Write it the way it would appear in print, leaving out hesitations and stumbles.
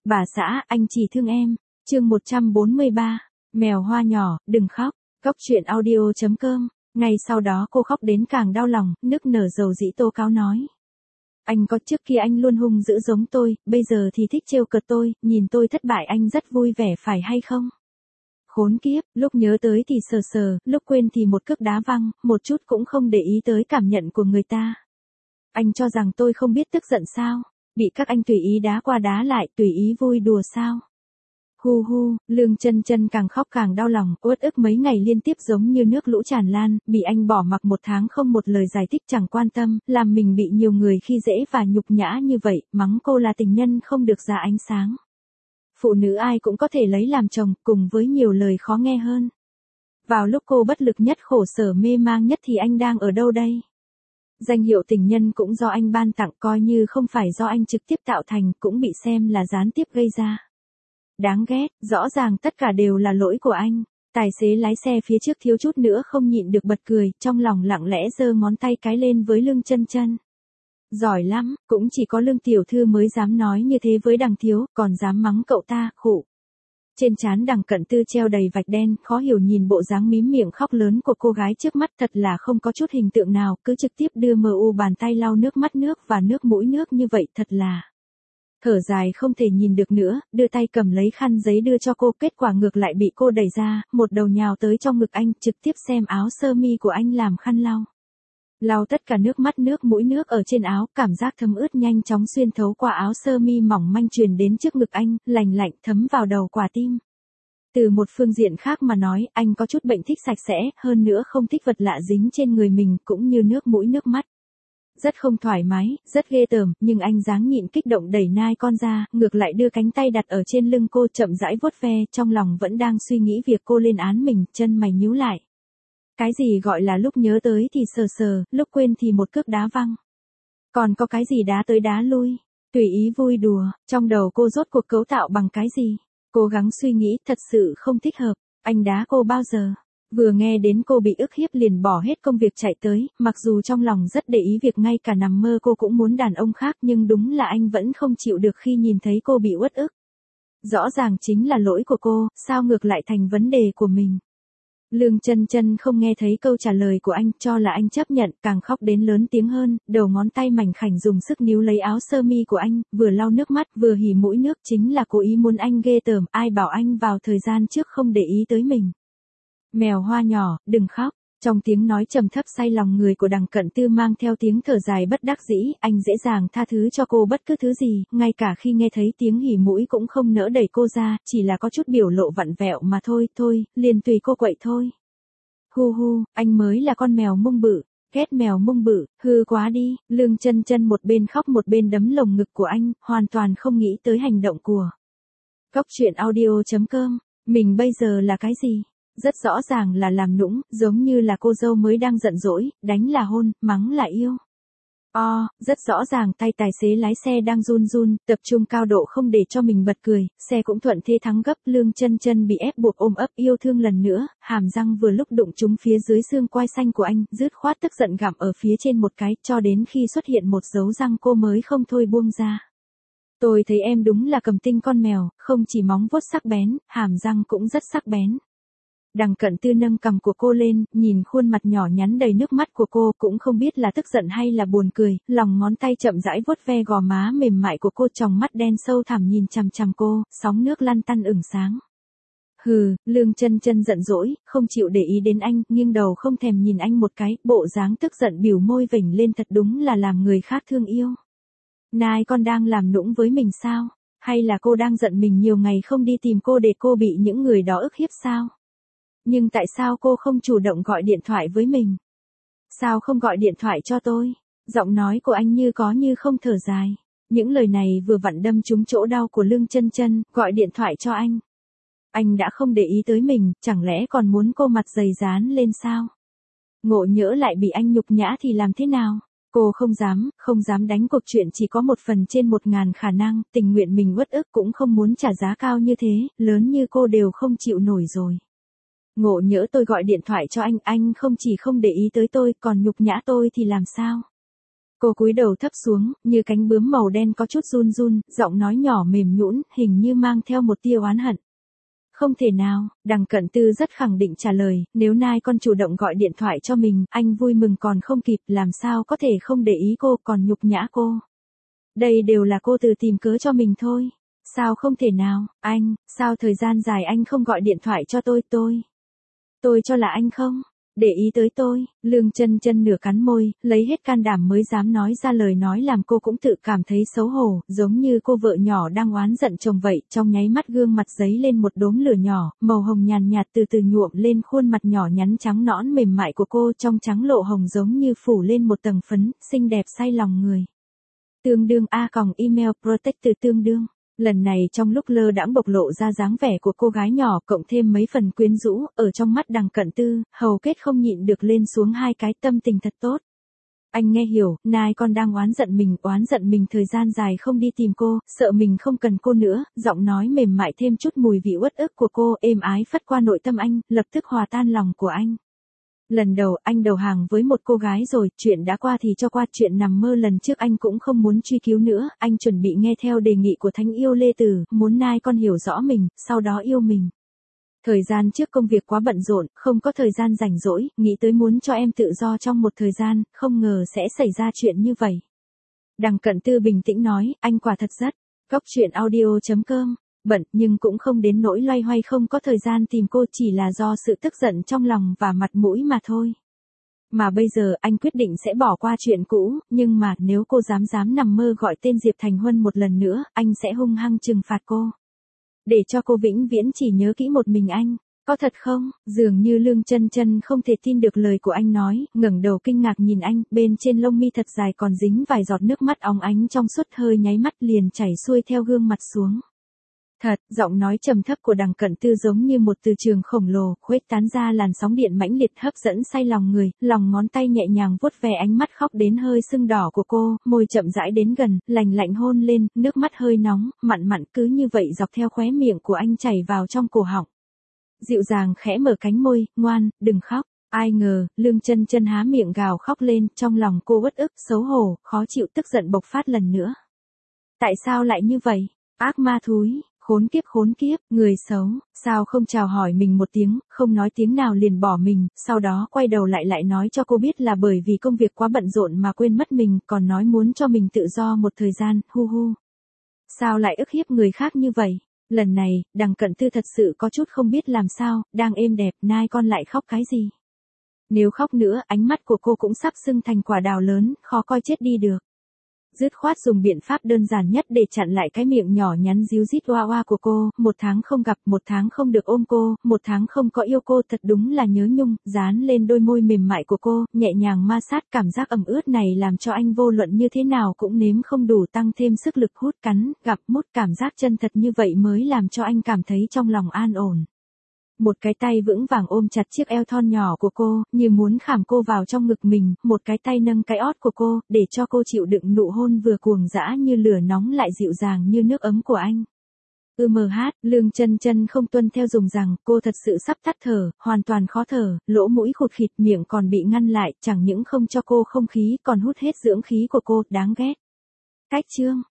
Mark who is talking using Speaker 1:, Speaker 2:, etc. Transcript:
Speaker 1: Bà xã, anh chỉ thương em. Chương 143. Mèo hoa nhỏ, đừng khóc. Cóc truyện audio.com. Ngay sau đó cô khóc đến càng đau lòng, nức nở dầu dĩ tố cáo nói. Anh có trước kia anh luôn hung dữ giống tôi, bây giờ thì thích trêu cợt tôi, nhìn tôi thất bại anh rất vui vẻ phải hay không? Khốn kiếp, lúc nhớ tới thì sờ sờ, lúc quên thì một cước đá văng, một chút cũng không để ý tới cảm nhận của người ta. Anh cho rằng tôi không biết tức giận sao? Bị các anh tùy ý đá qua đá lại, tùy ý vui đùa sao? Hu hu, Lương Chân Chân càng khóc càng đau lòng, uất ức mấy ngày liên tiếp giống như nước lũ tràn lan, bị anh bỏ mặc một tháng không một lời giải thích chẳng quan tâm, làm mình bị nhiều người khi dễ và nhục nhã như vậy, mắng cô là tình nhân không được ra ánh sáng. Phụ nữ ai cũng có thể lấy làm chồng, cùng với nhiều lời khó nghe hơn. Vào lúc cô bất lực nhất khổ sở mê mang nhất thì anh đang ở đâu đây? Danh hiệu tình nhân cũng do anh ban tặng, coi như không phải do anh trực tiếp tạo thành, cũng bị xem là gián tiếp gây ra. Đáng ghét, rõ ràng tất cả đều là lỗi của anh. Tài xế lái xe phía trước thiếu chút nữa không nhịn được bật cười, trong lòng lặng lẽ giơ ngón tay cái lên với Lương Chân Chân. Giỏi lắm, cũng chỉ có Lương tiểu thư mới dám nói như thế với Đằng thiếu, còn dám mắng cậu ta, khụ. Trên trán Đằng Cận Tư treo đầy vạch đen, khó hiểu nhìn bộ dáng mím miệng khóc lớn của cô gái trước mắt, thật là không có chút hình tượng nào, cứ trực tiếp đưa MU bàn tay lau nước mắt nước và nước mũi nước như vậy, thật là. Thở dài không thể nhìn được nữa, đưa tay cầm lấy khăn giấy đưa cho cô, kết quả ngược lại bị cô đẩy ra, một đầu nhào tới trong ngực anh, trực tiếp xem áo sơ mi của anh làm khăn lau. Lau tất cả nước mắt nước mũi nước ở trên áo, cảm giác thấm ướt nhanh chóng xuyên thấu qua áo sơ mi mỏng manh truyền đến trước ngực anh, lành lạnh thấm vào đầu quả tim. Từ một phương diện khác mà nói, anh có chút bệnh thích sạch sẽ, hơn nữa không thích vật lạ dính trên người mình, cũng như nước mũi nước mắt. Rất không thoải mái, rất ghê tởm, nhưng anh dáng nhịn kích động đẩy nai con ra, ngược lại đưa cánh tay đặt ở trên lưng cô chậm rãi vuốt ve, trong lòng vẫn đang suy nghĩ việc cô lên án mình, chân mày nhíu lại. Cái gì gọi là lúc nhớ tới thì sờ sờ, lúc quên thì một cước đá văng. Còn có cái gì đá tới đá lui, tùy ý vui đùa, trong đầu cô rốt cuộc cấu tạo bằng cái gì? Cố gắng suy nghĩ, thật sự không thích hợp, anh đá cô bao giờ? Vừa nghe đến cô bị ức hiếp liền bỏ hết công việc chạy tới, mặc dù trong lòng rất để ý việc ngay cả nằm mơ cô cũng muốn đàn ông khác, nhưng đúng là anh vẫn không chịu được khi nhìn thấy cô bị uất ức. Rõ ràng chính là lỗi của cô, sao ngược lại thành vấn đề của mình? Lương Chân Chân không nghe thấy câu trả lời của anh, cho là anh chấp nhận, càng khóc đến lớn tiếng hơn, đầu ngón tay mảnh khảnh dùng sức níu lấy áo sơ mi của anh, vừa lau nước mắt, vừa hỉ mũi nước, chính là cố ý muốn anh ghê tởm, ai bảo anh vào thời gian trước không để ý tới mình. Mèo hoa nhỏ, đừng khóc. Trong tiếng nói trầm thấp say lòng người của Đằng Cận Tư mang theo tiếng thở dài bất đắc dĩ, anh dễ dàng tha thứ cho cô bất cứ thứ gì, ngay cả khi nghe thấy tiếng hỉ mũi cũng không nỡ đẩy cô ra, chỉ là có chút biểu lộ vặn vẹo mà thôi, liền tùy cô quậy thôi. Hu hu, anh mới là con mèo mông bự, ghét mèo mông bự, hư quá đi, Lương Chân Chân một bên khóc một bên đấm lồng ngực của anh, hoàn toàn không nghĩ tới hành động của. Cóc truyện audio.com, mình bây giờ là cái gì? Rất rõ ràng là làm nũng, giống như là cô dâu mới đang giận dỗi, đánh là hôn, mắng là yêu. Rất rõ ràng tay tài xế lái xe đang run run, tập trung cao độ không để cho mình bật cười, xe cũng thuận thế thắng gấp, Lương Chân Chân bị ép buộc ôm ấp yêu thương lần nữa, hàm răng vừa lúc đụng trúng phía dưới xương quai xanh của anh, dứt khoát tức giận gặm ở phía trên một cái, cho đến khi xuất hiện một dấu răng cô mới không thôi buông ra. Tôi thấy em đúng là cầm tinh con mèo, không chỉ móng vuốt sắc bén, hàm răng cũng rất sắc bén. Đằng Cận Tư nâng cằm của cô lên, nhìn khuôn mặt nhỏ nhắn đầy nước mắt của cô, cũng không biết là tức giận hay là buồn cười, lòng ngón tay chậm rãi vuốt ve gò má mềm mại của cô, tròng mắt đen sâu thẳm nhìn chằm chằm cô, sóng nước lăn tăn ửng sáng. Hừ, Lương Chân Chân giận dỗi, không chịu để ý đến anh, nghiêng đầu không thèm nhìn anh một cái, bộ dáng tức giận bỉu môi vểnh lên thật đúng là làm người khác thương yêu. Nai con đang làm nũng với mình sao? Hay là cô đang giận mình nhiều ngày không đi tìm cô để cô bị những người đó ức hiếp sao? Nhưng tại sao cô không chủ động gọi điện thoại với mình? Sao không gọi điện thoại cho tôi? Giọng nói của anh như có như không thở dài. Những lời này vừa vặn đâm trúng chỗ đau của Lương Chân Chân, gọi điện thoại cho anh. Anh đã không để ý tới mình, chẳng lẽ còn muốn cô mặt dày dán lên sao? Ngộ nhỡ lại bị anh nhục nhã thì làm thế nào? Cô không dám đánh cuộc chuyện chỉ có 1 phần trên 1000 khả năng, tình nguyện mình uất ức cũng không muốn trả giá cao như thế, lớn như cô đều không chịu nổi rồi. Ngộ nhỡ tôi gọi điện thoại cho anh không chỉ không để ý tới tôi, còn nhục nhã tôi thì làm sao? Cô cúi đầu thấp xuống, như cánh bướm màu đen có chút run run, giọng nói nhỏ mềm nhũn, hình như mang theo một tia oán hận. Không thể nào, Đằng Cận Tư rất khẳng định trả lời, nếu Nai con chủ động gọi điện thoại cho mình, anh vui mừng còn không kịp, làm sao có thể không để ý cô, còn nhục nhã cô. Đây đều là cô tự tìm cớ cho mình thôi. Sao không thể nào, anh, sao thời gian dài anh không gọi điện thoại cho tôi cho là anh không để ý tới tôi. Lương Chân Chân nửa cắn môi, lấy hết can đảm mới dám nói ra lời nói làm cô cũng tự cảm thấy xấu hổ, giống như cô vợ nhỏ đang oán giận chồng vậy. Trong nháy mắt gương mặt giấy lên một đốm lửa nhỏ, màu hồng nhàn nhạt từ từ nhuộm lên khuôn mặt nhỏ nhắn trắng nõn mềm mại của cô, trong trắng lộ hồng giống như phủ lên một tầng phấn, xinh đẹp say lòng người. Tương đương email protect từ tương đương. Lần này trong lúc lơ đãng bộc lộ ra dáng vẻ của cô gái nhỏ cộng thêm mấy phần quyến rũ, ở trong mắt Đằng Cận Tư, hầu kết không nhịn được lên xuống hai cái, tâm tình thật tốt. Anh nghe hiểu, Nai con đang oán giận mình thời gian dài không đi tìm cô, sợ mình không cần cô nữa, giọng nói mềm mại thêm chút mùi vị uất ức của cô êm ái phất qua nội tâm anh, lập tức hòa tan lòng của anh. Lần đầu anh đầu hàng với một cô gái rồi, chuyện đã qua thì cho qua, chuyện nằm mơ lần trước anh cũng không muốn truy cứu nữa, anh chuẩn bị nghe theo đề nghị của Thánh Yêu Lê Tử, muốn Nai con hiểu rõ mình, sau đó yêu mình. Thời gian trước công việc quá bận rộn, không có thời gian rảnh rỗi, nghĩ tới muốn cho em tự do trong một thời gian, không ngờ sẽ xảy ra chuyện như vậy. Đằng Cận Tư bình tĩnh nói, anh quả thật rất. Góc truyện audio.com bận nhưng cũng không đến nỗi loay hoay không có thời gian tìm cô, chỉ là do sự tức giận trong lòng và mặt mũi mà thôi. Mà bây giờ anh quyết định sẽ bỏ qua chuyện cũ, nhưng mà nếu cô dám nằm mơ gọi tên Diệp Thành Huân một lần nữa, anh sẽ hung hăng trừng phạt cô. Để cho cô vĩnh viễn chỉ nhớ kỹ một mình anh. Có thật không? Dường như Lương Chân Chân không thể tin được lời của anh nói, ngẩng đầu kinh ngạc nhìn anh, bên trên lông mi thật dài còn dính vài giọt nước mắt óng ánh trong suốt, hơi nháy mắt liền chảy xuôi theo gương mặt xuống. Thật, giọng nói trầm thấp của Đằng Cận Tư giống như một từ trường khổng lồ, khuếch tán ra làn sóng điện mãnh liệt hấp dẫn say lòng người, lòng ngón tay nhẹ nhàng vuốt ve ánh mắt khóc đến hơi sưng đỏ của cô, môi chậm rãi đến gần, lành lạnh hôn lên, nước mắt hơi nóng, mặn mặn cứ như vậy dọc theo khóe miệng của anh chảy vào trong cổ họng. Dịu dàng khẽ mở cánh môi, ngoan, đừng khóc. Ai ngờ, Lương Chân Chân há miệng gào khóc lên, trong lòng cô uất ức, xấu hổ, khó chịu, tức giận bộc phát lần nữa. Tại sao lại như vậy? Ác ma thúi. Khốn kiếp, người xấu, sao không chào hỏi mình một tiếng, không nói tiếng nào liền bỏ mình, sau đó quay đầu lại nói cho cô biết là bởi vì công việc quá bận rộn mà quên mất mình, còn nói muốn cho mình tự do một thời gian, hu hu. Sao lại ức hiếp người khác như vậy? Lần này, Đằng Cận Tư thật sự có chút không biết làm sao, đang êm đẹp, Nai con lại khóc cái gì? Nếu khóc nữa, ánh mắt của cô cũng sắp sưng thành quả đào lớn, khó coi chết đi được. Dứt khoát dùng biện pháp đơn giản nhất để chặn lại cái miệng nhỏ nhắn díu dít oa oa của cô, 1 tháng không gặp, 1 tháng không được ôm cô, 1 tháng không có yêu cô, thật đúng là nhớ nhung, dán lên đôi môi mềm mại của cô, nhẹ nhàng ma sát, cảm giác ẩm ướt này làm cho anh vô luận như thế nào cũng nếm không đủ, tăng thêm sức lực hút cắn, gặp mút, cảm giác chân thật như vậy mới làm cho anh cảm thấy trong lòng an ổn. Một cái tay vững vàng ôm chặt chiếc eo thon nhỏ của cô, như muốn khảm cô vào trong ngực mình, một cái tay nâng cái ót của cô, để cho cô chịu đựng nụ hôn vừa cuồng dã như lửa nóng lại dịu dàng như nước ấm của anh. Lương Chân Chân không tuân theo dùng rằng, cô thật sự sắp tắt thở, hoàn toàn khó thở, lỗ mũi khụt khịt, miệng còn bị ngăn lại, chẳng những không cho cô không khí, còn hút hết dưỡng khí của cô, đáng ghét. Cách chương